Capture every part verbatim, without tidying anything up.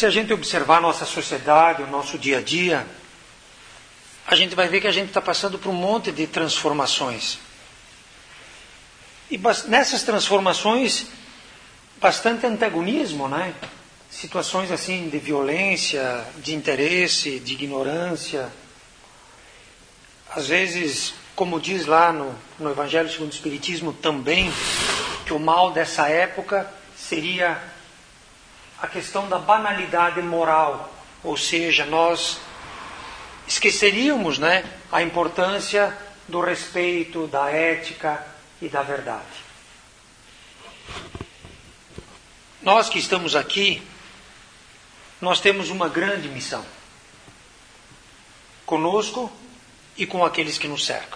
Se a gente observar a nossa sociedade, o nosso dia a dia, a gente vai ver que a gente está passando por um monte de transformações. E nessas transformações, bastante antagonismo, né? Situações assim de violência, de interesse, de ignorância. Às vezes, como diz lá no, no Evangelho segundo o Espiritismo também, que o mal dessa época seria a questão da banalidade moral. Ou seja, nós esqueceríamos, né, a importância do respeito, da ética e da verdade. Nós que estamos aqui, nós temos uma grande missão. Conosco e com aqueles que nos cercam.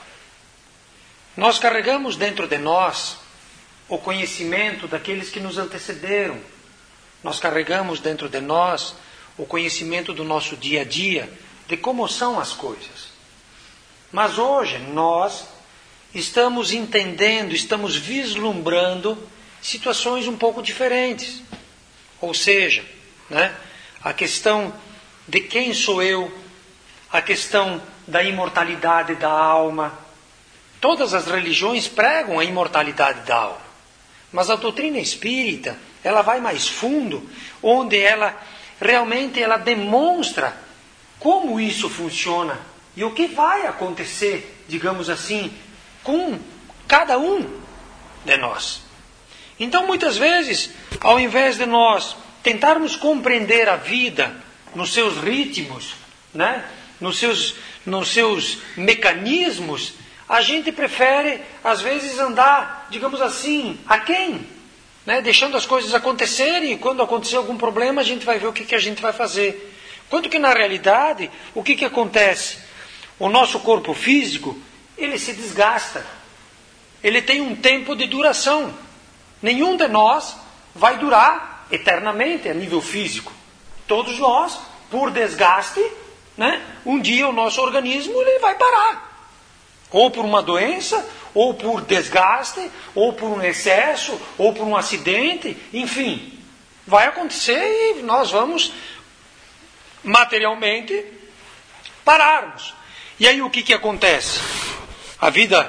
Nós carregamos dentro de nós o conhecimento daqueles que nos antecederam. Nós carregamos dentro de nós o conhecimento do nosso dia a dia, de como são as coisas. Mas hoje nós estamos entendendo, estamos vislumbrando situações um pouco diferentes. Ou seja, né, a questão de quem sou eu, a questão da imortalidade da alma. Todas as religiões pregam a imortalidade da alma. Mas a doutrina espírita, ela vai mais fundo, onde ela realmente ela demonstra como isso funciona e o que vai acontecer, digamos assim, com cada um de nós. Então, muitas vezes, ao invés de nós tentarmos compreender a vida nos seus ritmos, né, nos seus, nos seus mecanismos, a gente prefere, às vezes, andar, digamos assim, aquém, né, deixando as coisas acontecerem, e quando acontecer algum problema, a gente vai ver o que, que a gente vai fazer. Quanto que, na realidade, o que, que acontece? O nosso corpo físico, ele se desgasta. Ele tem um tempo de duração. Nenhum de nós vai durar eternamente a nível físico. Todos nós, por desgaste, né, um dia o nosso organismo ele vai parar. Ou por uma doença, ou por desgaste, ou por um excesso, ou por um acidente, enfim. Vai acontecer e nós vamos materialmente pararmos. E aí o que, que acontece? A vida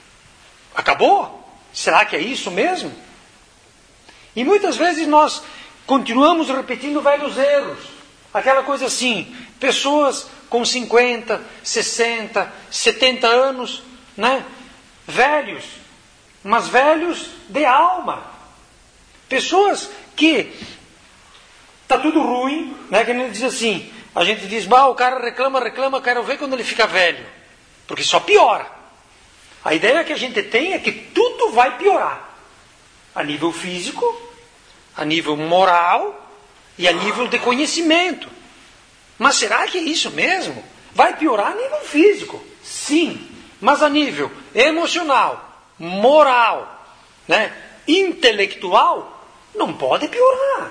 acabou? Será que é isso mesmo? E muitas vezes nós continuamos repetindo velhos erros. Aquela coisa assim, pessoas com cinquenta, sessenta, setenta anos, né? Velhos, mas velhos de alma. Pessoas que está tudo ruim, né? Que ele diz assim, a gente diz, bah, o cara reclama, reclama, quero ver quando ele fica velho. Porque só piora. A ideia que a gente tem é que tudo vai piorar. A nível físico, a nível moral e a nível de conhecimento. Mas será que é isso mesmo? Vai piorar a nível físico? Sim. Mas a nível emocional, moral, né, intelectual, não pode piorar.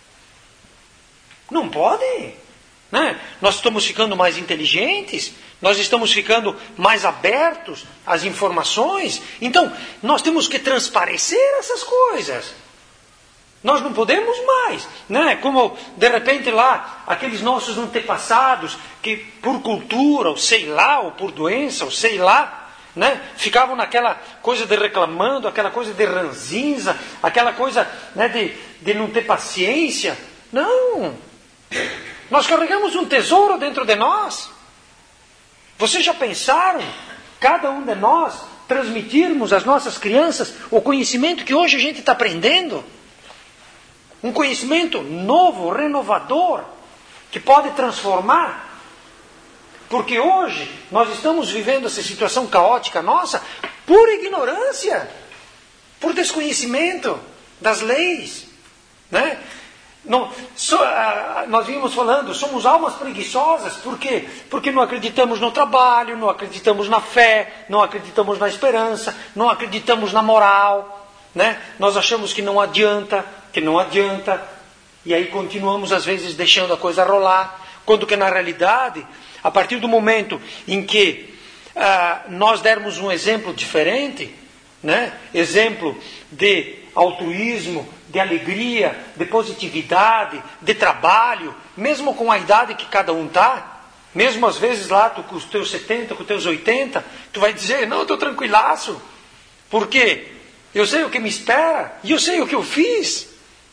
Não pode. Né? Nós estamos ficando mais inteligentes, nós estamos ficando mais abertos às informações. Então, nós temos que transparecer essas coisas. Nós não podemos mais, né? Como de repente lá, aqueles nossos antepassados, que por cultura, ou sei lá, ou por doença, ou sei lá, né? Ficavam naquela coisa de reclamando, aquela coisa de ranzinza, aquela coisa, né, de, de não ter paciência. Não! Nós carregamos um tesouro dentro de nós. Vocês já pensaram, cada um de nós, transmitirmos às nossas crianças o conhecimento que hoje a gente está aprendendo? Um conhecimento novo, renovador, que pode transformar. Porque hoje nós estamos vivendo essa situação caótica nossa por ignorância, por desconhecimento das leis. Né? Não, so, uh, nós vimos falando, somos almas preguiçosas, por quê? Porque não acreditamos no trabalho, não acreditamos na fé, não acreditamos na esperança, não acreditamos na moral. Né? Nós achamos que não adianta, que não adianta, e aí continuamos às vezes deixando a coisa rolar, quando que na realidade, a partir do momento em que uh, nós dermos um exemplo diferente, né? Exemplo de altruísmo, de alegria, de positividade, de trabalho, mesmo com a idade que cada um está, mesmo às vezes lá tu, com os teus setenta, com os teus oitenta, tu vai dizer, não, eu estou tranquilaço. Por quê? Eu sei o que me espera e eu sei o que eu fiz.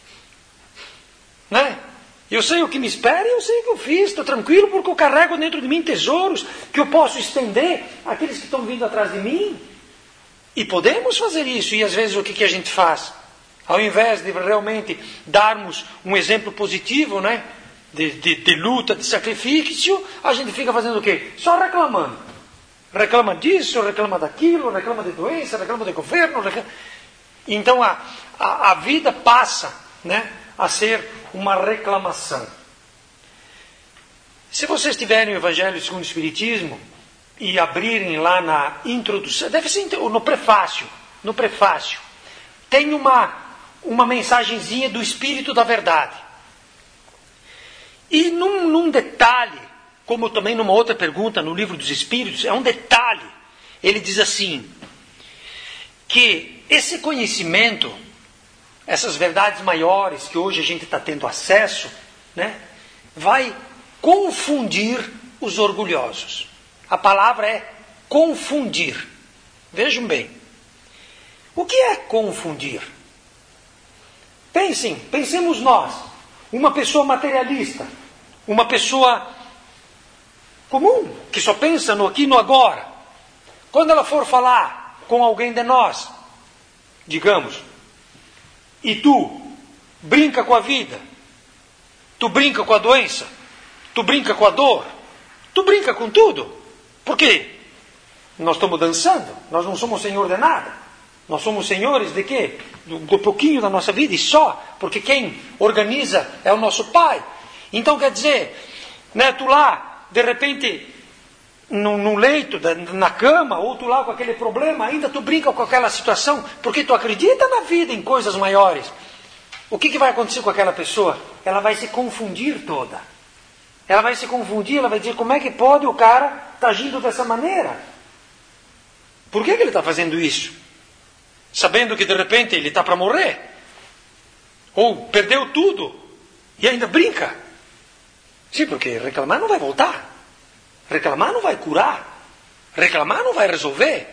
Né? Eu sei o que me espera e eu sei o que eu fiz. Estou tranquilo porque eu carrego dentro de mim tesouros que eu posso estender àqueles que estão vindo atrás de mim. E podemos fazer isso. E às vezes o que, que a gente faz? Ao invés de realmente darmos um exemplo positivo, né? de, de, de luta, de sacrifício, a gente fica fazendo o quê? Só reclamando. Reclama disso, reclama daquilo, reclama de doença, reclama de governo. Reclama... Então a, a, a vida passa, né, a ser uma reclamação. Se vocês tiverem o Evangelho segundo o Espiritismo e abrirem lá na introdução, deve ser no prefácio, no prefácio, tem uma, uma mensagenzinha do Espírito da Verdade. E num, num detalhe, como também numa outra pergunta no Livro dos Espíritos, é um detalhe. Ele diz assim, que esse conhecimento, essas verdades maiores que hoje a gente está tendo acesso, né, vai confundir os orgulhosos. A palavra é confundir. Vejam bem. O que é confundir? Pensem, pensemos nós, uma pessoa materialista, uma pessoa comum, que só pensa no aqui e no agora. Quando ela for falar com alguém de nós, digamos, e tu brinca com a vida, tu brinca com a doença, tu brinca com a dor, tu brinca com tudo. Por quê? Nós estamos dançando, nós não somos senhor de nada. Nós somos senhores de quê? Do, do pouquinho da nossa vida e só, porque quem organiza é o nosso Pai. Então quer dizer, né, tu lá, de repente, no, no leito, na cama, ou tu lá com aquele problema, ainda tu brinca com aquela situação, porque tu acredita na vida, em coisas maiores. O que, que vai acontecer com aquela pessoa? Ela vai se confundir toda. Ela vai se confundir, ela vai dizer, como é que pode o cara estar agindo dessa maneira? Por que, que ele está fazendo isso? Sabendo que de repente ele está para morrer? Ou perdeu tudo e ainda brinca? Sim, porque reclamar não vai voltar. Reclamar não vai curar. Reclamar não vai resolver.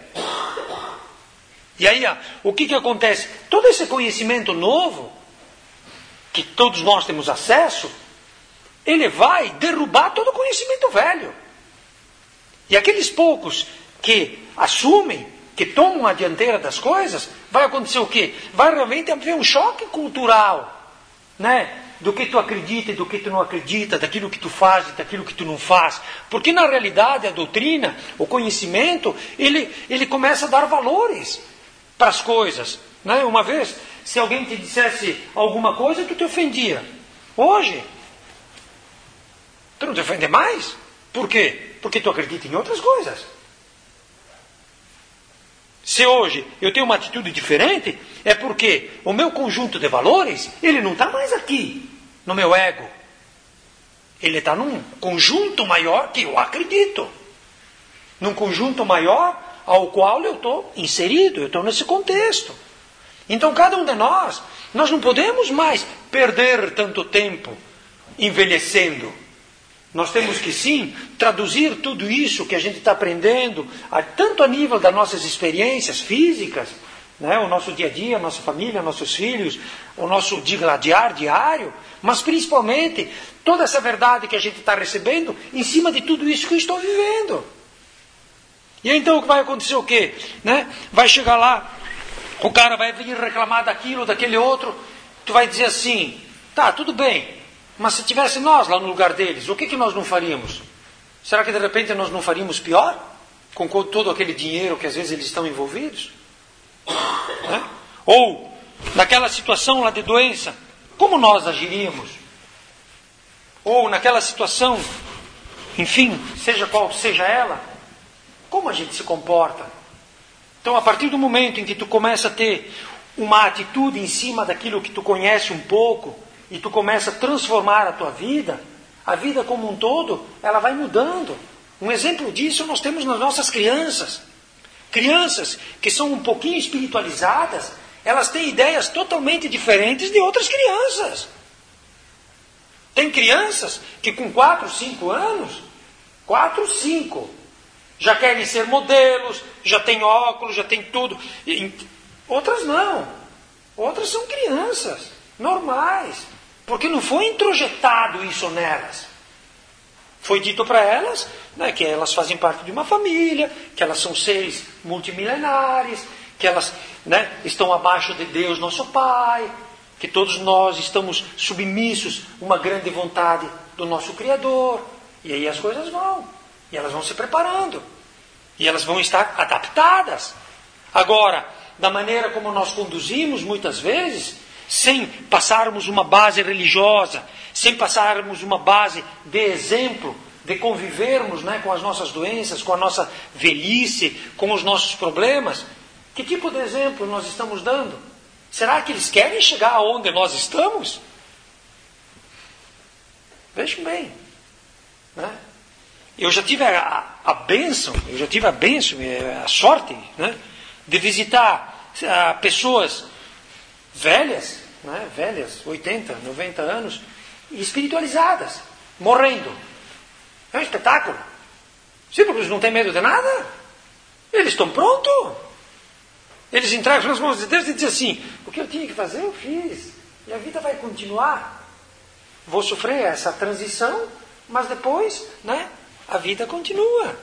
E aí, o que, que acontece? Todo esse conhecimento novo, que todos nós temos acesso, ele vai derrubar todo o conhecimento velho. E aqueles poucos que assumem, que tomam a dianteira das coisas, vai acontecer o quê? Vai realmente haver um choque cultural, né? Do que tu acredita e do que tu não acredita, daquilo que tu faz e daquilo que tu não faz. Porque na realidade a doutrina, o conhecimento, ele, ele começa a dar valores para as coisas. Né? Uma vez, se alguém te dissesse alguma coisa, tu te ofendia. Hoje, tu não te ofende mais. Por quê? Porque tu acredita em outras coisas. Se hoje eu tenho uma atitude diferente, é porque o meu conjunto de valores, ele não está mais aqui, no meu ego. Ele está num conjunto maior que eu acredito. Num conjunto maior ao qual eu estou inserido, eu estou nesse contexto. Então cada um de nós, nós não podemos mais perder tanto tempo envelhecendo. Nós temos que sim traduzir tudo isso que a gente está aprendendo, a, tanto a nível das nossas experiências físicas, né, o nosso dia a dia, a nossa família, nossos filhos, o nosso digladiar diário, mas principalmente toda essa verdade que a gente está recebendo em cima de tudo isso que eu estou vivendo. E então vai acontecer o quê? Né? Vai chegar lá, o cara vai vir reclamar daquilo, daquele outro, tu vai dizer assim, tá, tudo bem. Mas se tivesse nós lá no lugar deles, o que, que nós não faríamos? Será que de repente nós não faríamos pior? Com todo aquele dinheiro que às vezes eles estão envolvidos? Né? Ou, naquela situação lá de doença, como nós agiríamos? Ou naquela situação, enfim, seja qual seja ela, como a gente se comporta? Então, a partir do momento em que tu começa a ter uma atitude em cima daquilo que tu conhece um pouco, e tu começa a transformar a tua vida, a vida como um todo, ela vai mudando. Um exemplo disso nós temos nas nossas crianças. Crianças que são um pouquinho espiritualizadas, elas têm ideias totalmente diferentes de outras crianças. Tem crianças que com quatro, cinco anos, quatro, cinco, já querem ser modelos, já tem óculos, já tem tudo. Outras não. Outras são crianças, normais. Porque não foi introjetado isso nelas. Foi dito para elas, né, que elas fazem parte de uma família, que elas são seres multimilenares, que elas, né, estão abaixo de Deus, nosso Pai, que todos nós estamos submissos a uma grande vontade do nosso Criador. E aí as coisas vão. E elas vão se preparando. E elas vão estar adaptadas. Agora, da maneira como nós conduzimos muitas vezes, sem passarmos uma base religiosa, sem passarmos uma base de exemplo, de convivermos, né, com as nossas doenças, com a nossa velhice, com os nossos problemas, que tipo de exemplo nós estamos dando? Será que eles querem chegar aonde nós estamos? Vejam bem, né? Eu já tive a, a bênção, eu já tive a bênção, a sorte, né, de visitar a, pessoas velhas, né, velhas, oitenta, noventa anos, espiritualizadas, morrendo. É um espetáculo. Sim, porque eles não têm medo de nada. Eles estão prontos. Eles entregam nas mãos de Deus e dizem assim, o que eu tinha que fazer, eu fiz. E a vida vai continuar. Vou sofrer essa transição, mas depois, né, a vida continua.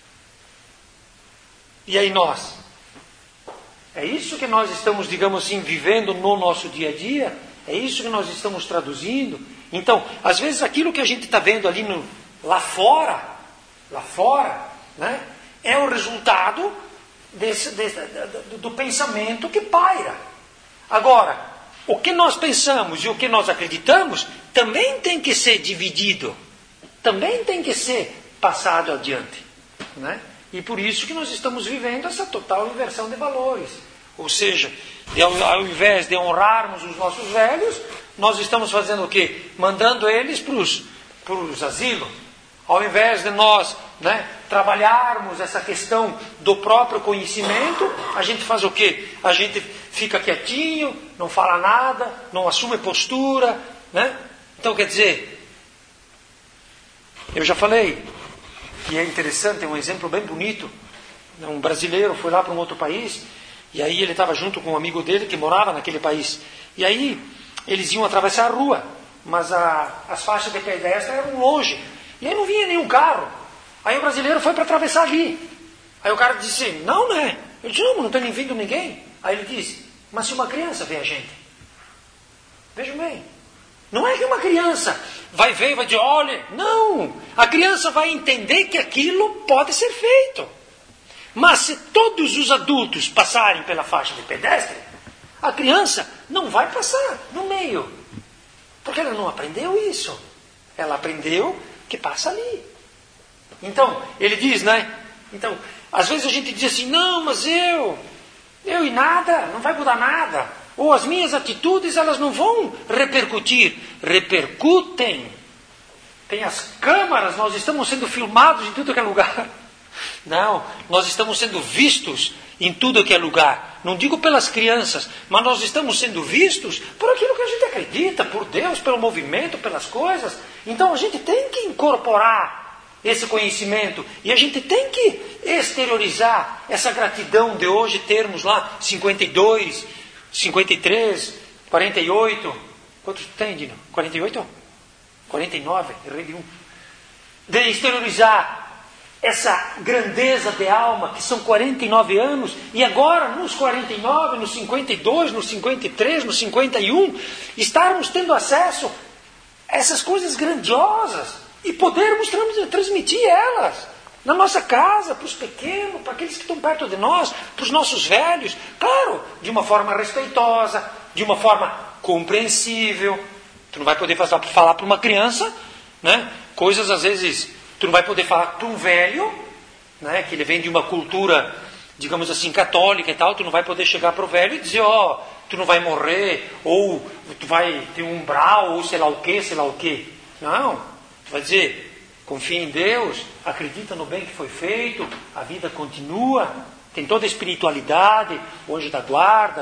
E aí nós? É isso que nós estamos, digamos assim, vivendo no nosso dia a dia? É isso que nós estamos traduzindo? Então, às vezes aquilo que a gente está vendo ali no, lá fora, lá fora, né, é o resultado desse, desse, do, do pensamento que paira. Agora, o que nós pensamos e o que nós acreditamos também tem que ser dividido. Também tem que ser passado adiante, né? E por isso que nós estamos vivendo essa total inversão de valores. Ou seja, de, ao, ao invés de honrarmos os nossos velhos, nós estamos fazendo o quê? Mandando eles para os asilos. Ao invés de nós, né, trabalharmos essa questão do próprio conhecimento, a gente faz o quê? A gente fica quietinho, não fala nada, não assume postura, né? Então, quer dizer, eu já falei, e é interessante, é um exemplo bem bonito. Um brasileiro foi lá para um outro país, e aí ele estava junto com um amigo dele que morava naquele país. E aí eles iam atravessar a rua, mas a, as faixas de pedestre eram longe. E aí não vinha nenhum carro. Aí o brasileiro foi para atravessar ali. Aí o cara disse, não, né? Ele disse, não, não está nem vindo ninguém. Aí ele disse, mas se uma criança vê a gente? Vejam bem. Não é que uma criança vai ver e vai dizer, olha, não. A criança vai entender que aquilo pode ser feito. Mas se todos os adultos passarem pela faixa de pedestre, a criança não vai passar no meio. Porque ela não aprendeu isso. Ela aprendeu que passa ali. Então, ele diz, né? Então, às vezes a gente diz assim, não, mas eu, eu e nada, não vai mudar nada. Ou as minhas atitudes, elas não vão repercutir. Repercutem. Tem as câmaras, nós estamos sendo filmados em tudo que é lugar. Não, nós estamos sendo vistos em tudo que é lugar. Não digo pelas crianças, mas nós estamos sendo vistos por aquilo que a gente acredita, por Deus, pelo movimento, pelas coisas. Então a gente tem que incorporar esse conhecimento e a gente tem que exteriorizar essa gratidão de hoje termos lá cinquenta e dois, cinquenta e três, quarenta e oito. Quantos tem, Dino? quarenta e oito? quarenta e nove, errei de um. De exteriorizar essa grandeza de alma, que são quarenta e nove anos, e agora nos quarenta e nove, nos cinquenta e dois, nos cinquenta e três, nos cinquenta e um, estarmos tendo acesso a essas coisas grandiosas e podermos transmitir elas na nossa casa, para os pequenos, para aqueles que estão perto de nós, para os nossos velhos, claro, de uma forma respeitosa, de uma forma compreensível. Tu não vai poder falar para uma criança, né, coisas às vezes. Tu não vai poder falar para um velho, né, que ele vem de uma cultura, digamos assim, católica e tal, tu não vai poder chegar para o velho e dizer, ó, oh, tu não vai morrer, ou tu vai ter um umbral, ou sei lá o que, sei lá o que. Não, tu vai dizer, confia em Deus, acredita no bem que foi feito, a vida continua, tem toda a espiritualidade, o anjo da guarda,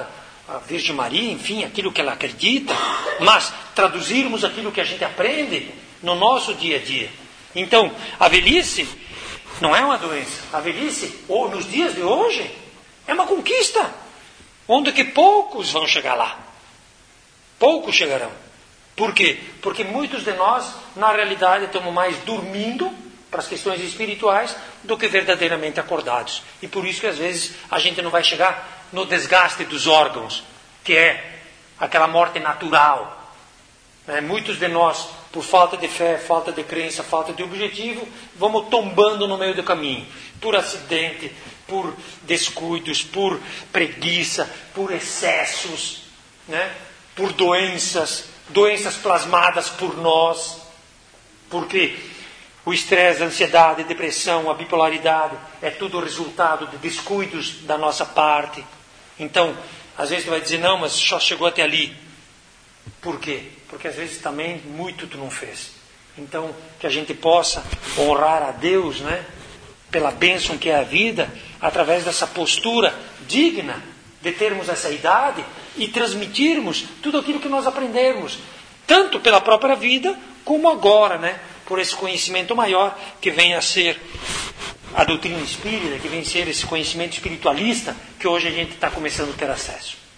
a Virgem Maria, enfim, aquilo que ela acredita, mas traduzirmos aquilo que a gente aprende no nosso dia a dia. Então, a velhice não é uma doença. A velhice, ou nos dias de hoje, é uma conquista, onde que poucos vão chegar lá. Poucos chegarão. Por quê? Porque muitos de nós, na realidade, estamos mais dormindo para as questões espirituais do que verdadeiramente acordados. E por isso que às vezes a gente não vai chegar no desgaste dos órgãos, que é aquela morte natural. Né? Muitos de nós, por falta de fé, falta de crença, falta de objetivo, vamos tombando no meio do caminho. Por acidente, por descuidos, por preguiça, por excessos, né? Por doenças, doenças plasmadas por nós. Porque o estresse, a ansiedade, a depressão, a bipolaridade, é tudo resultado de descuidos da nossa parte. Então, às vezes tu vai dizer, não, mas só chegou até ali. Por quê? Porque às vezes também muito tu não fez. Então, que a gente possa honrar a Deus, né? Pela bênção que é a vida, através dessa postura digna de termos essa idade e transmitirmos tudo aquilo que nós aprendermos, tanto pela própria vida, como agora, né? Por esse conhecimento maior que vem a ser a doutrina espírita, que vem a ser esse conhecimento espiritualista que hoje a gente está começando a ter acesso.